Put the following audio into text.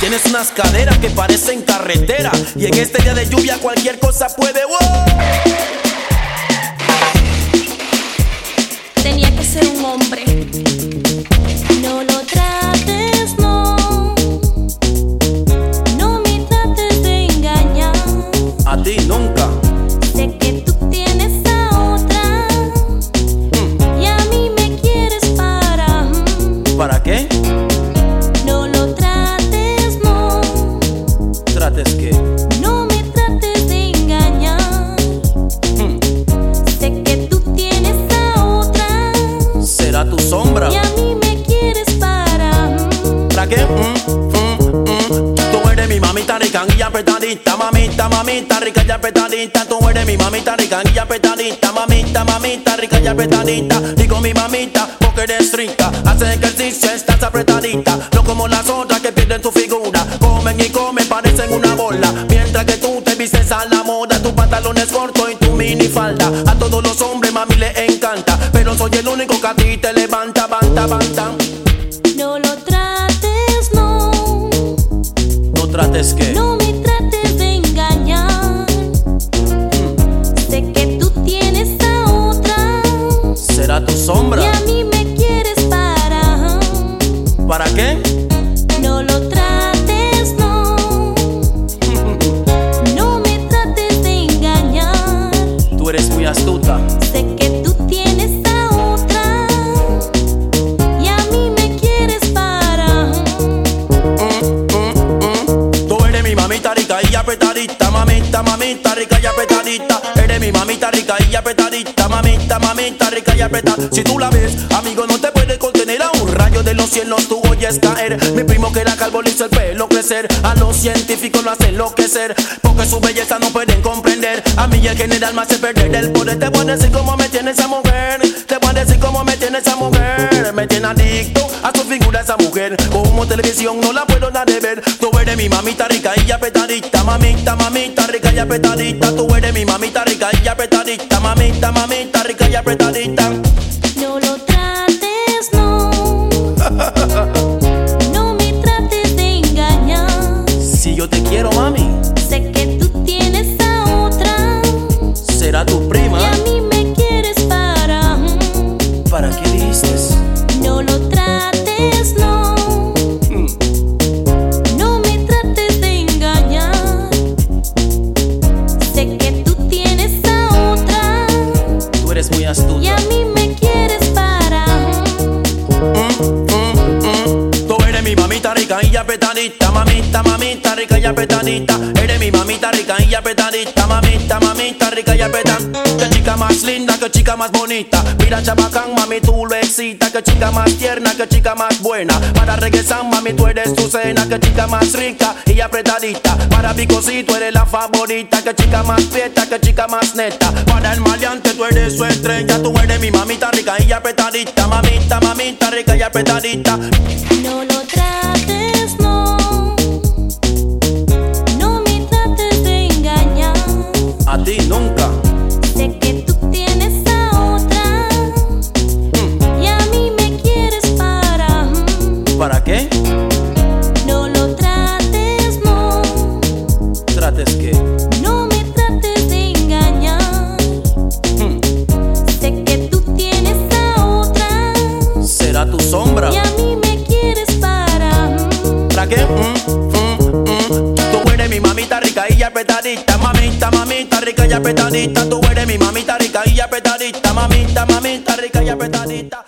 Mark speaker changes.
Speaker 1: Tienes unas caderas que parecen carretera, y en este día de lluvia cualquier cosa puede. ¡Wow!
Speaker 2: Tenía que ser un hombre. No lo trates, no. No me trates de engañar.
Speaker 1: A ti nunca.
Speaker 2: Sé que tú tienes a otra. Y a mí me quieres para.
Speaker 1: ¿Para qué?
Speaker 2: No lo trates, no.
Speaker 1: ¿Trates qué?
Speaker 2: No me trates de engañar. Sé que tú tienes a otra.
Speaker 1: ¿Será tu sombra?
Speaker 2: Y a mí me quieres
Speaker 1: ¿Para qué? Tú eres mi mamita rica y apretadita, mamita, mamita rica y apretadita. Tú eres mi mamita rica y apretadita, mamita, mamita rica y apretadita. Digo mi mamita porque eres rica, haces ejercicio, estás apretadita. No como las otras que pierden su figura, comen y comen, parecen una bola. Mientras que tú te vistes a la moda, tus pantalones cortos y tu minifalda. A todos los hombres mami les encanta, pero soy el único que a ti te levanta, banta, banta.
Speaker 2: No lo trates, no.
Speaker 1: ¿No trates qué?
Speaker 2: No me trates de engañar. Sé que tú tienes a otra.
Speaker 1: ¿Será tu sombra?
Speaker 2: Y a mí me quieres para.
Speaker 1: ¿Para qué?
Speaker 2: No lo trates, no. No me trates de engañar.
Speaker 1: Tú eres muy astuta.
Speaker 2: Sé que tú tienes a otra. Y a mí me quieres para.
Speaker 1: Tú eres mi mamita rica y apretadita, mamita, mamita rica y apretadita. Eres mi mamita rica y apretadita, mamita, mamita rica y apretadita. Si tú la ves, amigo, no te puedes contener. A un rayo de los cielos tú oyes caer. Mi primo que era calvo le hizo el pelo crecer. A los científicos lo hace enloquecer, porque su belleza no pueden comprender. A mí el general me hace perder el poder. Te voy a decir cómo me tiene esa mujer. Te voy a decir cómo me tiene esa mujer. Me tiene adicto a su figura esa mujer. Como televisión no la puedo dar de ver. Tú eres mi mamita rica y apretadita, mamita, mamita rica y apretadita. Tú eres mi mamita rica y apretadita, mamita, mamita rica y apretadita.
Speaker 2: No lo trates, no. No me trates de engañar.
Speaker 1: Si yo te quiero, mami.
Speaker 2: Sé que tú tienes a otra.
Speaker 1: ¿Será tu prima?
Speaker 2: Y a mí me quieres para.
Speaker 1: ¿Para qué dices?
Speaker 2: No lo trates, no. No me trates de engañar. Sé que tú tienes a otra.
Speaker 1: Tú eres muy astuta.
Speaker 2: Y a mí me quieres para.
Speaker 1: Tú eres mi mamita rica y apretadita, mamita, mamita rica y apretadita. Eres mi mamita rica y apretadita, mamita, mamita rica y apretadita. Que chica más linda, que chica más bonita. Mira chabacán, mami, tú lo excitas. Que chica más tierna, que chica más buena. Para regresar, mami, tú eres tu cena. Que chica más rica y apretadita. Para Picosí, tú eres la favorita. Que chica más prieta, que chica más neta. Para el maleante, tú eres su estrella. Tú eres mi mamita rica y apretadita, mamita, mamita rica y apretadita.
Speaker 2: No lo trates, no. No me trates de engañar.
Speaker 1: A ti nunca.
Speaker 2: Sé que tú tienes a otra. Y a mí me quieres para.
Speaker 1: ¿Para qué?
Speaker 2: No lo trates, no.
Speaker 1: ¿Trates qué?
Speaker 2: No me trates de engañar. Sé que tú tienes a otra.
Speaker 1: ¿Será tu sombra?
Speaker 2: Y a mí me quieres para.
Speaker 1: ¿Para qué? Tú eres mi mamita rica y apretadita, mamita, mamita rica y apretadita. Tú eres mi mamita rica y apretadita, mamita, mamita rica y apretadita.